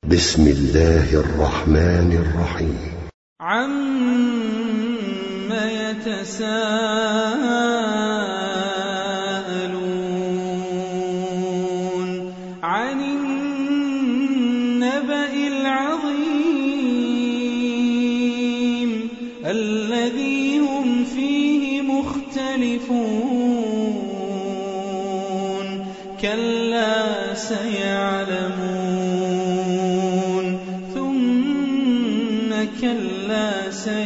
بسم الله الرحمن الرحيم. عَمَّ يَتَسَاءَلُونَ عَنِ النَّبَإِ الْعَظِيمِ الَّذِي هُمْ فِيهِ مُخْتَلِفُونَ كَلَّا سَيَعْلَمُونَ ثُمَّ كَلَّا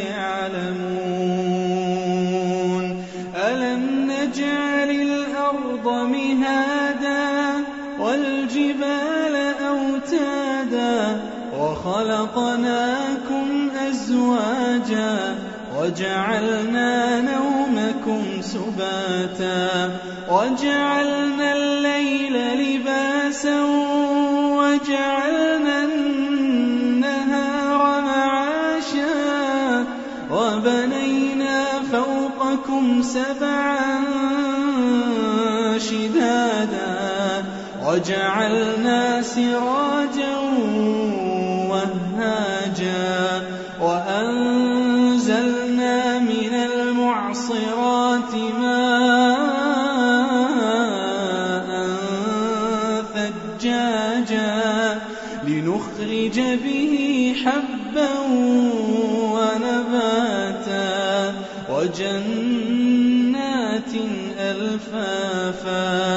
سَيَعْلَمُونَ أَلَمْ نَجْعَلِ الْأَرْضَ مِهَادًا وَالْجِبَالَ أَوْتَادًا وَخَلَقْنَاكُمْ أَزْوَاجًا وَجَعَلْنَا نَوْمَكُمْ سُبَاتًا وَجَعَلْنَا اللَّيْلَ لِبَاسًا وَجَعَلْنَا النَّهَارَ مَعَاشًا وَبَنَيْنَا فَوْقَكُمْ سَبْعًا شِدَادًا وَجَعَلْنَا سِرَاجًا وَهَّاجًا وَأَنزَلْنَا مِنَ الْمُعْصِرَاتِ مَاءً ثَجَّاجًا لِنُخْرِجَ بِهِ حَبًّا وَنَبَاتًا وَجَنَّاتٍ أَلْفَافًا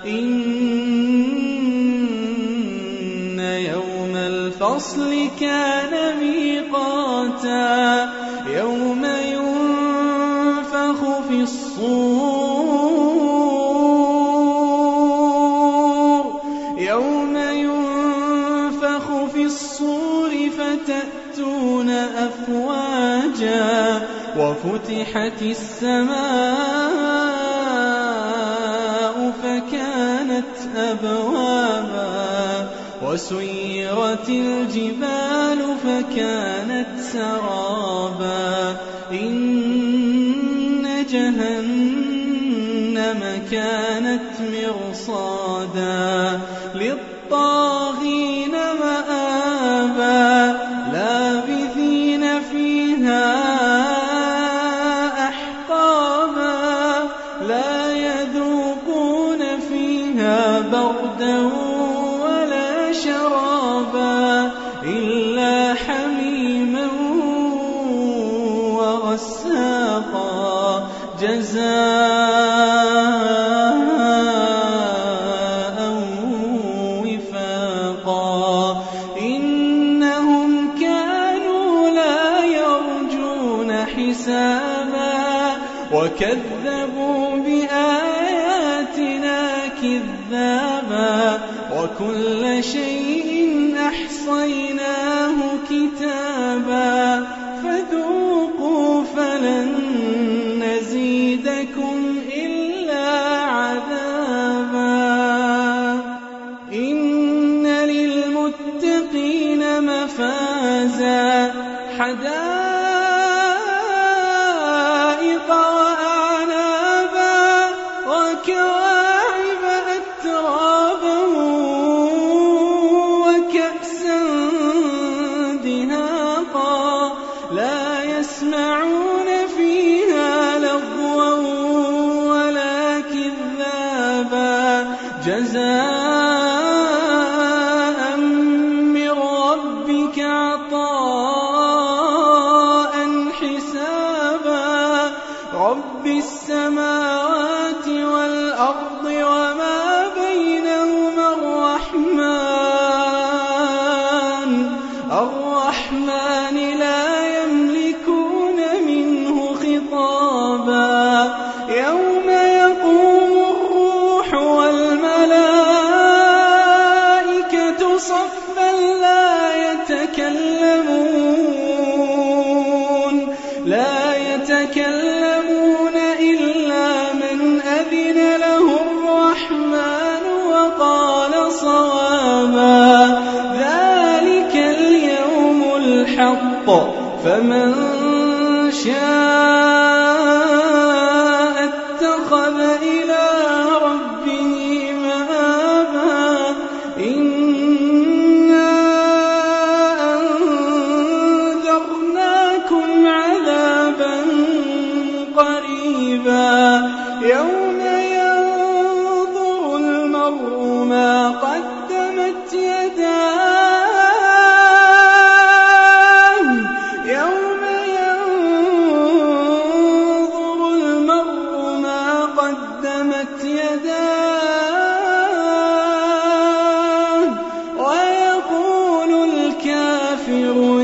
إِنَّ يَوْمَ الْفَصْلِ كَانَ مِيقَاتًا يَوْمَ يُنفَخُ فِي الصُّورِ فَتَأْتُونَ أَفْوَاجًا وَفُتِحَتِ السَّمَاءُ فَكَانَتْ أَبْوَابًا وَسُيِّرَتِ الْجِبَالُ فَكَانَتْ سَرَابًا إِنَّ جَهَنَّمَ كَانَتْ مِرْصَادًا لِلطَّاغِينَ مَآبًا لَابِثِينَ فِيهَا أَحْقَابًا لَا يَذُوقُونَ فِيهَا بَرْدًا وَلَا شَرَابًا إِلَّا حَمِيمًا وَغَسَّاقًا جَزَاءً وِفَاقًا إِنَّهُمْ كَانُوا لَا يَرْجُونَ حِسَابًا وَكَذَّبُوا بِآيَاتِنَا كِذَّابًا وَكُلَّ شَيْءٍ أَحْصَيْنَاهُ كِتَابًا فَذُوقُوا فَلَن نَّزِيدَكُمْ إِلَّا عَذَابًا إِنَّ لِلْمُتَّقِينَ مَفَازًا حَدَائِقَ وَأَعْنَابًا وَكَوَاعِبَ أَتْرَابًا وَكَأْسًا دِهَاقًا لَا يَسْمَعُونَ فِيهَا لَغْوًا وَلَا كِذَّابًا جَزَاءً مِّن رَّبِّكَ عَطَاءً حِسَابًا رَّبِّ السَّمَاوَاتِ وَالْأَرْضِ وَمَا بَيْنَهُمَا الرَّحْمَٰنِ لَا يَمْلِكُونَ مِنْهُ خِطَابًا يَوْمَ يَقُومُ الرُّوحُ وَالْمَلَائِكَةُ صَفًّا لا يتكلمون إلا من أذن له الرحمن وقال صوابا ذلك اليوم الحق فمن شاء اتخذ إلى ربه مآبا إنا يغفر